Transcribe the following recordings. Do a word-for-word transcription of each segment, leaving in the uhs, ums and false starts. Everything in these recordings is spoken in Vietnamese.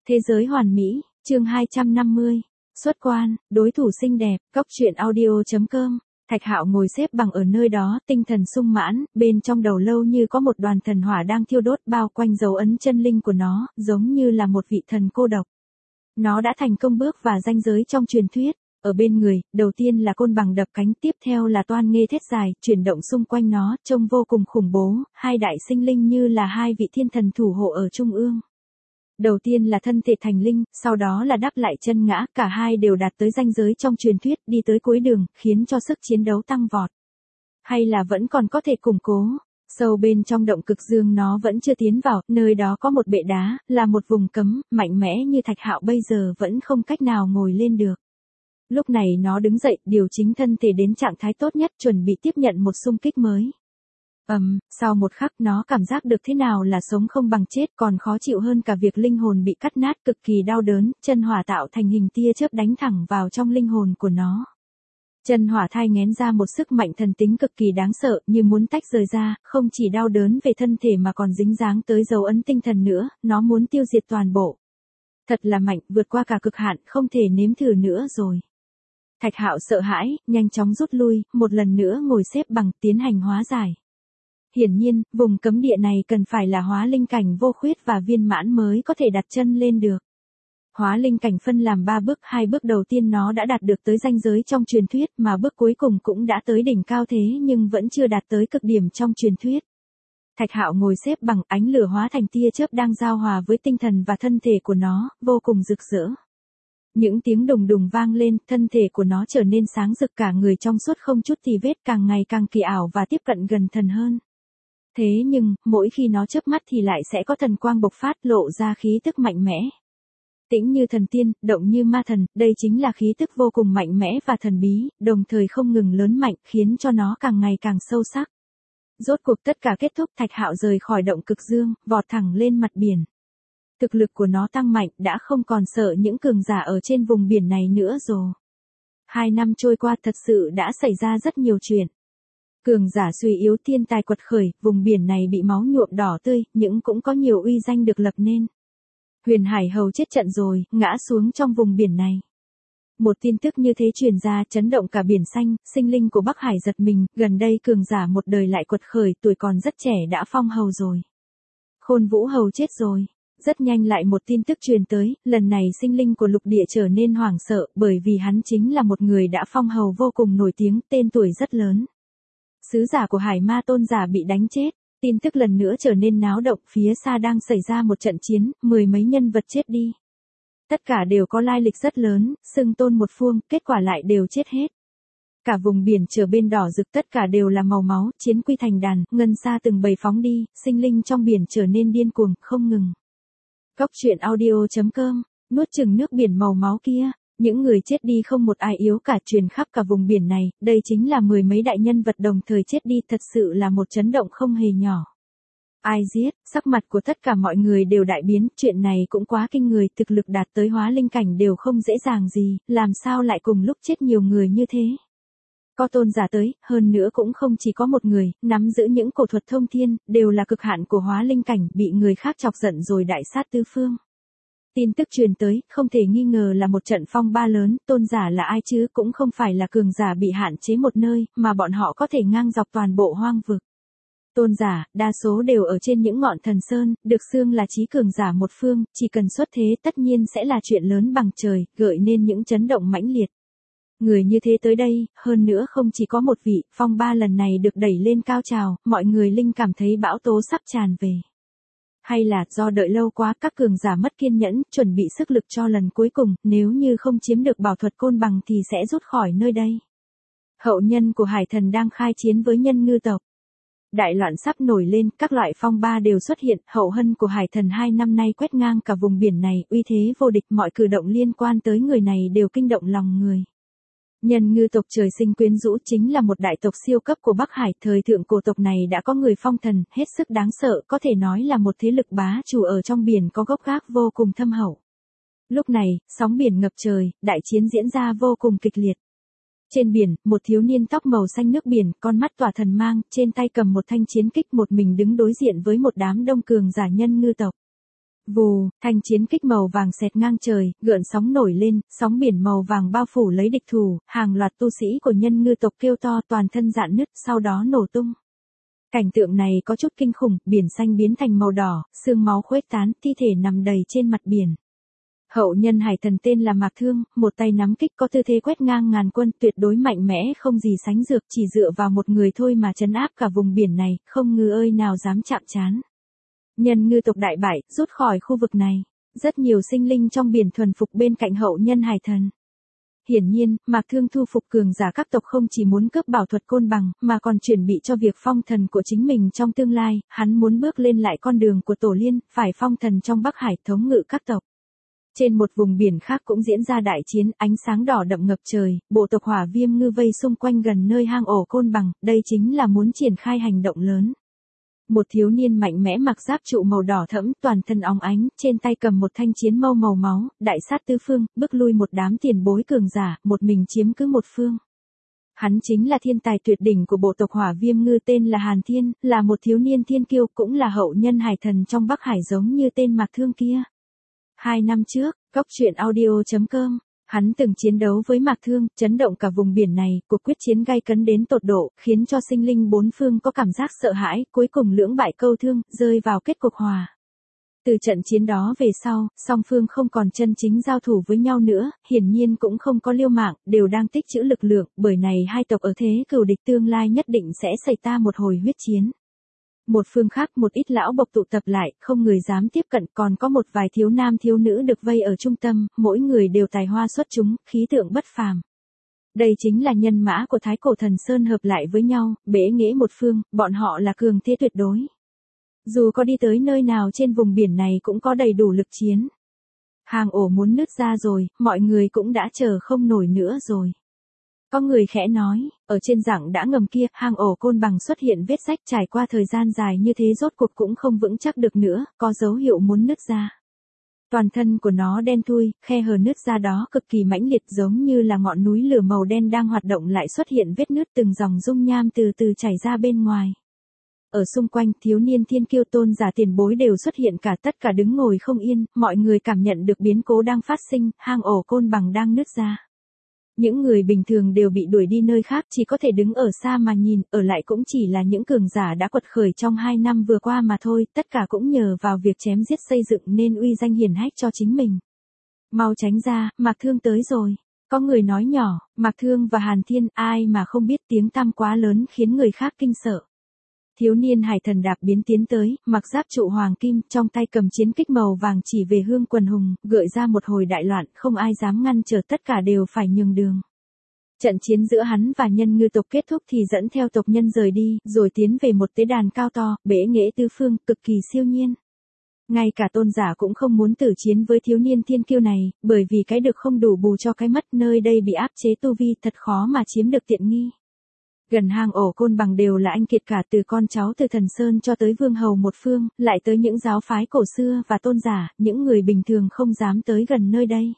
Thế giới hoàn mỹ, chương hai trăm năm mươi. Xuất quan, đối thủ xinh đẹp, cóc truyện audio chấm com. Thạch Hạo ngồi xếp bằng ở nơi đó, tinh thần sung mãn, bên trong đầu lâu như có một đoàn thần hỏa đang thiêu đốt bao quanh dấu ấn chân linh của nó, giống như là một vị thần cô độc. Nó đã thành công bước vào ranh giới trong truyền thuyết. Ở bên người, đầu tiên là côn bằng đập cánh, tiếp theo là toan nghê thét dài, chuyển động xung quanh nó, trông vô cùng khủng bố, hai đại sinh linh như là hai vị thiên thần thủ hộ ở trung ương. Đầu tiên là thân thể thành linh, sau đó là đắp lại chân ngã, cả hai đều đạt tới ranh giới trong truyền thuyết, đi tới cuối đường, khiến cho sức chiến đấu tăng vọt. Hay là vẫn còn có thể củng cố. Sâu bên trong động cực dương nó vẫn chưa tiến vào, nơi đó có một bệ đá, là một vùng cấm, mạnh mẽ như Thạch Hạo bây giờ vẫn không cách nào ngồi lên được. Lúc này nó đứng dậy, điều chỉnh thân thể đến trạng thái tốt nhất, chuẩn bị tiếp nhận một xung kích mới. Ầm, um, sau một khắc nó cảm giác được thế nào là sống không bằng chết, còn khó chịu hơn cả việc linh hồn bị cắt nát, cực kỳ đau đớn, chân hỏa tạo thành hình tia chớp đánh thẳng vào trong linh hồn của nó. Chân hỏa thai nghén ra một sức mạnh thần tính cực kỳ đáng sợ, như muốn tách rời ra, không chỉ đau đớn về thân thể mà còn dính dáng tới dấu ấn tinh thần nữa, nó muốn tiêu diệt toàn bộ. Thật là mạnh, vượt qua cả cực hạn, không thể nếm thử nữa rồi. Thạch Hạo sợ hãi, nhanh chóng rút lui, một lần nữa ngồi xếp bằng, tiến hành hóa giải. Hiển nhiên, vùng cấm địa này cần phải là hóa linh cảnh vô khuyết và viên mãn mới có thể đặt chân lên được. Hóa linh cảnh phân làm ba bước, hai bước đầu tiên nó đã đạt được tới ranh giới trong truyền thuyết, mà bước cuối cùng cũng đã tới đỉnh cao thế nhưng vẫn chưa đạt tới cực điểm trong truyền thuyết. Thạch Hạo ngồi xếp bằng, ánh lửa hóa thành tia chớp đang giao hòa với tinh thần và thân thể của nó, vô cùng rực rỡ. Những tiếng đùng đùng vang lên, thân thể của nó trở nên sáng rực, cả người trong suốt không chút tì vết, càng ngày càng kỳ ảo và tiếp cận gần thần hơn. Thế nhưng, mỗi khi nó chớp mắt thì lại sẽ có thần quang bộc phát, lộ ra khí tức mạnh mẽ. Tĩnh như thần tiên, động như ma thần, đây chính là khí tức vô cùng mạnh mẽ và thần bí, đồng thời không ngừng lớn mạnh, khiến cho nó càng ngày càng sâu sắc. Rốt cuộc tất cả kết thúc, Thạch Hạo rời khỏi động cực dương, vọt thẳng lên mặt biển. Thực lực của nó tăng mạnh, đã không còn sợ những cường giả ở trên vùng biển này nữa rồi. Hai năm trôi qua thật sự đã xảy ra rất nhiều chuyện. Cường giả suy yếu, thiên tài quật khởi, vùng biển này bị máu nhuộm đỏ tươi, nhưng cũng có nhiều uy danh được lập nên. Huyền Hải Hầu chết trận rồi, ngã xuống trong vùng biển này. Một tin tức như thế truyền ra, chấn động cả biển xanh, sinh linh của Bắc Hải giật mình, gần đây cường giả một đời lại quật khởi, tuổi còn rất trẻ đã phong hầu rồi. Khôn Vũ Hầu chết rồi. Rất nhanh lại một tin tức truyền tới, lần này sinh linh của lục địa trở nên hoảng sợ, bởi vì hắn chính là một người đã phong hầu vô cùng nổi tiếng, tên tuổi rất lớn. Sứ giả của Hải Ma Tôn giả bị đánh chết, tin tức lần nữa trở nên náo động, phía xa đang xảy ra một trận chiến, mười mấy nhân vật chết đi. Tất cả đều có lai lịch rất lớn, xưng tôn một phương, kết quả lại đều chết hết. Cả vùng biển trở bên đỏ rực, tất cả đều là màu máu, chiến quy thành đàn, ngân xa từng bầy phóng đi, sinh linh trong biển trở nên điên cuồng, không ngừng. Cóc truyện audio chấm com, nuốt chừng nước biển màu máu kia, những người chết đi không một ai yếu cả, truyền khắp cả vùng biển này, đây chính là mười mấy đại nhân vật đồng thời chết đi, thật sự là một chấn động không hề nhỏ. Ai giết, sắc mặt của tất cả mọi người đều đại biến, chuyện này cũng quá kinh người, thực lực đạt tới hóa linh cảnh đều không dễ dàng gì, làm sao lại cùng lúc chết nhiều người như thế. Có tôn giả tới, hơn nữa cũng không chỉ có một người, nắm giữ những cổ thuật thông thiên, đều là cực hạn của hóa linh cảnh, bị người khác chọc giận rồi đại sát tứ phương. Tin tức truyền tới, không thể nghi ngờ là một trận phong ba lớn, tôn giả là ai chứ, cũng không phải là cường giả bị hạn chế một nơi, mà bọn họ có thể ngang dọc toàn bộ hoang vực. Tôn giả, đa số đều ở trên những ngọn thần sơn, được xưng là chí cường giả một phương, chỉ cần xuất thế tất nhiên sẽ là chuyện lớn bằng trời, gợi nên những chấn động mãnh liệt. Người như thế tới đây, hơn nữa không chỉ có một vị, phong ba lần này được đẩy lên cao trào, mọi người linh cảm thấy bão tố sắp tràn về. Hay là do đợi lâu quá, các cường giả mất kiên nhẫn, chuẩn bị sức lực cho lần cuối cùng, nếu như không chiếm được bảo thuật côn bằng thì sẽ rút khỏi nơi đây. Hậu nhân của hải thần đang khai chiến với nhân ngư tộc. Đại loạn sắp nổi lên, các loại phong ba đều xuất hiện, hậu hân của hải thần hai năm nay quét ngang cả vùng biển này, uy thế vô địch, mọi cử động liên quan tới người này đều kinh động lòng người. Nhân ngư tộc trời sinh quyến rũ, chính là một đại tộc siêu cấp của Bắc Hải, thời thượng cổ tộc này đã có người phong thần, hết sức đáng sợ, có thể nói là một thế lực bá chủ ở trong biển có gốc gác vô cùng thâm hậu. Lúc này, sóng biển ngập trời, đại chiến diễn ra vô cùng kịch liệt. Trên biển, một thiếu niên tóc màu xanh nước biển, con mắt tỏa thần mang, trên tay cầm một thanh chiến kích, một mình đứng đối diện với một đám đông cường giả nhân ngư tộc. Vù, thanh chiến kích màu vàng xẹt ngang trời, gợn sóng nổi lên, sóng biển màu vàng bao phủ lấy địch thủ, hàng loạt tu sĩ của nhân ngư tộc kêu to toàn thân rạn nứt, sau đó nổ tung. Cảnh tượng này có chút kinh khủng, biển xanh biến thành màu đỏ, xương máu khuếch tán, thi thể nằm đầy trên mặt biển. Hậu nhân hải thần tên là Mạc Thương, một tay nắm kích có tư thế quét ngang ngàn quân, tuyệt đối mạnh mẽ không gì sánh dược, chỉ dựa vào một người thôi mà trấn áp cả vùng biển này, không ngư ơi nào dám chạm trán. Nhân ngư tộc đại bại, rút khỏi khu vực này. Rất nhiều sinh linh trong biển thuần phục bên cạnh hậu nhân hải thần. Hiển nhiên, Mạc Thương thu phục cường giả các tộc không chỉ muốn cướp bảo thuật côn bằng, mà còn chuẩn bị cho việc phong thần của chính mình trong tương lai, hắn muốn bước lên lại con đường của tổ liên, phải phong thần trong Bắc Hải thống ngự các tộc. Trên một vùng biển khác cũng diễn ra đại chiến, ánh sáng đỏ đậm ngập trời, bộ tộc Hỏa Viêm ngư vây xung quanh gần nơi hang ổ côn bằng, đây chính là muốn triển khai hành động lớn. Một thiếu niên mạnh mẽ mặc giáp trụ màu đỏ thẫm, toàn thân óng ánh, trên tay cầm một thanh chiến mâu màu máu, đại sát tứ phương, bức lui một đám tiền bối cường giả, một mình chiếm cứ một phương. Hắn chính là thiên tài tuyệt đỉnh của bộ tộc Hỏa Viêm ngư tên là Hàn Thiên, là một thiếu niên thiên kiêu, cũng là hậu nhân hải thần trong Bắc Hải giống như tên Mạc Thương kia. Hai năm trước, Cóc Truyện Audio chấm com, hắn từng chiến đấu với Mạc Thương, chấn động cả vùng biển này, cuộc quyết chiến gay cấn đến tột độ, khiến cho sinh linh bốn phương có cảm giác sợ hãi, cuối cùng lưỡng bại câu thương, rơi vào kết cục hòa. Từ trận chiến đó về sau, song phương không còn chân chính giao thủ với nhau nữa, hiển nhiên cũng không có liêu mạng, đều đang tích trữ lực lượng, bởi này hai tộc ở thế cừu địch tương lai nhất định sẽ xảy ra một hồi huyết chiến. Một phương khác một ít lão bộc tụ tập lại, không người dám tiếp cận, còn có một vài thiếu nam thiếu nữ được vây ở trung tâm, mỗi người đều tài hoa xuất chúng, khí tượng bất phàm. Đây chính là nhân mã của Thái Cổ Thần Sơn hợp lại với nhau, bế nghĩa một phương, bọn họ là cường thế tuyệt đối. Dù có đi tới nơi nào trên vùng biển này cũng có đầy đủ lực chiến. Hang ổ muốn nứt ra rồi, mọi người cũng đã chờ không nổi nữa rồi. Có người khẽ nói, ở trên rặng đã ngầm kia, hang ổ côn bằng xuất hiện vết rách, trải qua thời gian dài như thế rốt cuộc cũng không vững chắc được nữa, có dấu hiệu muốn nứt ra. Toàn thân của nó đen thui, khe hở nứt ra đó cực kỳ mãnh liệt, giống như là ngọn núi lửa màu đen đang hoạt động lại xuất hiện vết nứt, từng dòng dung nham từ từ chảy ra bên ngoài. Ở xung quanh, thiếu niên thiên kiêu tôn giả tiền bối đều xuất hiện cả, tất cả đứng ngồi không yên, mọi người cảm nhận được biến cố đang phát sinh, hang ổ côn bằng đang nứt ra. Những người bình thường đều bị đuổi đi nơi khác, chỉ có thể đứng ở xa mà nhìn, ở lại cũng chỉ là những cường giả đã quật khởi trong hai năm vừa qua mà thôi, tất cả cũng nhờ vào việc chém giết xây dựng nên uy danh hiển hách cho chính mình. Mau tránh ra, Mạc Thương tới rồi. Có người nói nhỏ, Mạc Thương và Hàn Thiên, ai mà không biết tiếng tăm quá lớn khiến người khác kinh sợ. Thiếu niên hải thần đạp biến tiến tới, mặc giáp trụ hoàng kim, trong tay cầm chiến kích màu vàng chỉ về Hương Quần Hùng, gợi ra một hồi đại loạn, không ai dám ngăn trở, tất cả đều phải nhường đường. Trận chiến giữa hắn và nhân ngư tộc kết thúc thì dẫn theo tộc nhân rời đi, rồi tiến về một tế đàn cao to, bể nghệ tứ phương, cực kỳ siêu nhiên. Ngay cả tôn giả cũng không muốn tử chiến với thiếu niên thiên kiêu này, bởi vì cái được không đủ bù cho cái mất, nơi đây bị áp chế tu vi, thật khó mà chiếm được tiện nghi. Gần hang ổ côn bằng đều là anh kiệt cả, từ con cháu từ Thần Sơn cho tới vương hầu một phương, lại tới những giáo phái cổ xưa và tôn giả, những người bình thường không dám tới gần nơi đây.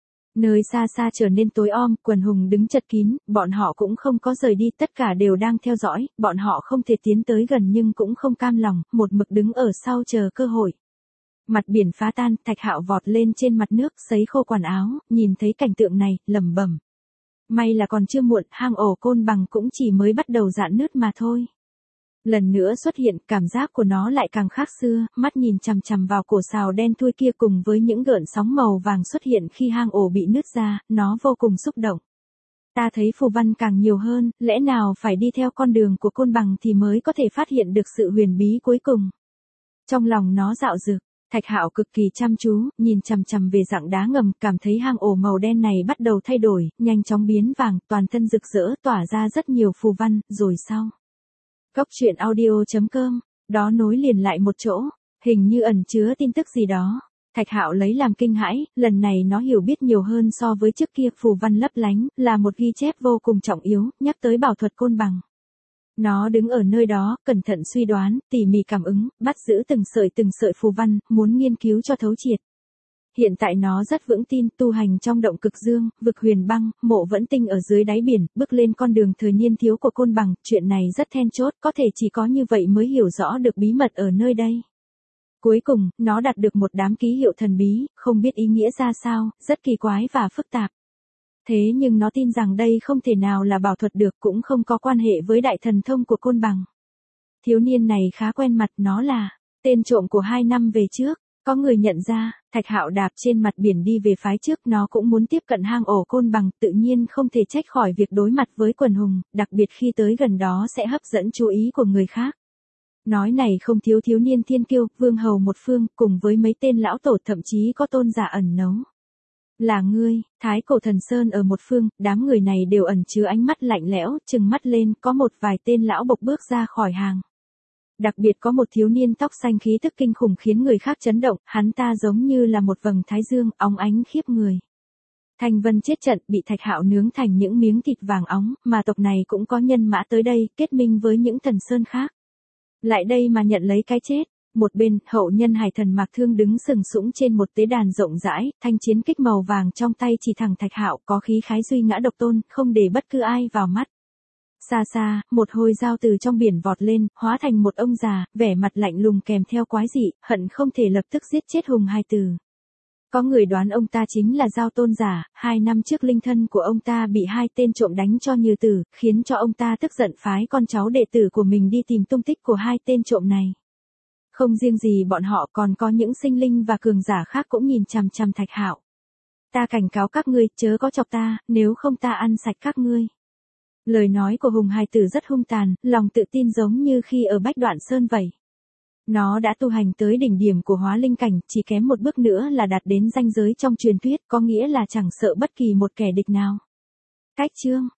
Nơi xa xa trở nên tối om, quần hùng đứng chật kín, bọn họ cũng không có rời đi, tất cả đều đang theo dõi, bọn họ không thể tiến tới gần nhưng cũng không cam lòng, một mực đứng ở sau chờ cơ hội. Mặt biển phá tan, Thạch Hạo vọt lên trên mặt nước, sấy khô quần áo, nhìn thấy cảnh tượng này, lẩm bẩm. May là còn chưa muộn, hang ổ côn bằng cũng chỉ mới bắt đầu rạn nứt mà thôi. Lần nữa xuất hiện, cảm giác của nó lại càng khác xưa, mắt nhìn chằm chằm vào cổ sào đen thui kia cùng với những gợn sóng màu vàng xuất hiện khi hang ổ bị nứt ra, nó vô cùng xúc động. Ta thấy phù văn càng nhiều hơn, lẽ nào phải đi theo con đường của côn bằng thì mới có thể phát hiện được sự huyền bí cuối cùng. Trong lòng nó dạo dực. Thạch Hạo cực kỳ chăm chú, nhìn chằm chằm về rặng đá ngầm, cảm thấy hang ổ màu đen này bắt đầu thay đổi, nhanh chóng biến vàng, toàn thân rực rỡ, tỏa ra rất nhiều phù văn, rồi sau. Cóc Truyện Audio chấm com, đó nối liền lại một chỗ, hình như ẩn chứa tin tức gì đó. Thạch Hạo lấy làm kinh hãi, lần này nó hiểu biết nhiều hơn so với trước kia, phù văn lấp lánh, là một ghi chép vô cùng trọng yếu, nhắc tới bảo thuật côn bằng. Nó đứng ở nơi đó, cẩn thận suy đoán, tỉ mỉ cảm ứng, bắt giữ từng sợi từng sợi phù văn, muốn nghiên cứu cho thấu triệt. Hiện tại nó rất vững tin, tu hành trong động cực dương, vực huyền băng, mộ vẫn tinh ở dưới đáy biển, bước lên con đường thời niên thiếu của côn bằng, chuyện này rất then chốt, có thể chỉ có như vậy mới hiểu rõ được bí mật ở nơi đây. Cuối cùng, nó đạt được một đám ký hiệu thần bí, không biết ý nghĩa ra sao, rất kỳ quái và phức tạp. Thế nhưng nó tin rằng đây không thể nào là bảo thuật được, cũng không có quan hệ với đại thần thông của Côn Bằng. Thiếu niên này khá quen mặt, nó là tên trộm của hai năm về trước. Có người nhận ra, Thạch Hạo đạp trên mặt biển đi về phái trước, nó cũng muốn tiếp cận hang ổ Côn Bằng, tự nhiên không thể trách khỏi việc đối mặt với quần hùng, đặc biệt khi tới gần đó sẽ hấp dẫn chú ý của người khác. Nói này không thiếu thiếu niên thiên kiêu, vương hầu một phương, cùng với mấy tên lão tổ, thậm chí có tôn giả ẩn nấu. Là ngươi, Thái Cổ Thần Sơn ở một phương, đám người này đều ẩn chứa ánh mắt lạnh lẽo, trừng mắt lên, có một vài tên lão bộc bước ra khỏi hàng. Đặc biệt có một thiếu niên tóc xanh khí tức kinh khủng khiến người khác chấn động, hắn ta giống như là một vầng thái dương, óng ánh khiếp người. Thanh Vân chết trận, bị Thạch Hạo nướng thành những miếng thịt vàng óng, mà tộc này cũng có nhân mã tới đây, kết minh với những thần sơn khác. Lại đây mà nhận lấy cái chết. Một bên, hậu nhân Hải Thần Mạc Thương đứng sừng sững trên một tế đàn rộng rãi, thanh chiến kích màu vàng trong tay chỉ thẳng Thạch Hạo, có khí khái duy ngã độc tôn, không để bất cứ ai vào mắt. Xa xa, một hồi dao từ trong biển vọt lên, hóa thành một ông già, vẻ mặt lạnh lùng kèm theo quái dị, hận không thể lập tức giết chết Hùng Hai Tử. Có người đoán ông ta chính là Giao Tôn giả, hai năm trước linh thân của ông ta bị hai tên trộm đánh cho như tử, khiến cho ông ta tức giận phái con cháu đệ tử của mình đi tìm tung tích của hai tên trộm này. Không riêng gì bọn họ, còn có những sinh linh và cường giả khác cũng nhìn chằm chằm Thạch Hạo. Ta cảnh cáo các ngươi, chớ có chọc ta, nếu không ta ăn sạch các ngươi. Lời nói của Hùng Hai Tử rất hung tàn, lòng tự tin giống như khi ở Bách Đoạn Sơn vậy. Nó đã tu hành tới đỉnh điểm của hóa linh cảnh, chỉ kém một bước nữa là đạt đến ranh giới trong truyền thuyết, có nghĩa là chẳng sợ bất kỳ một kẻ địch nào. Cách chương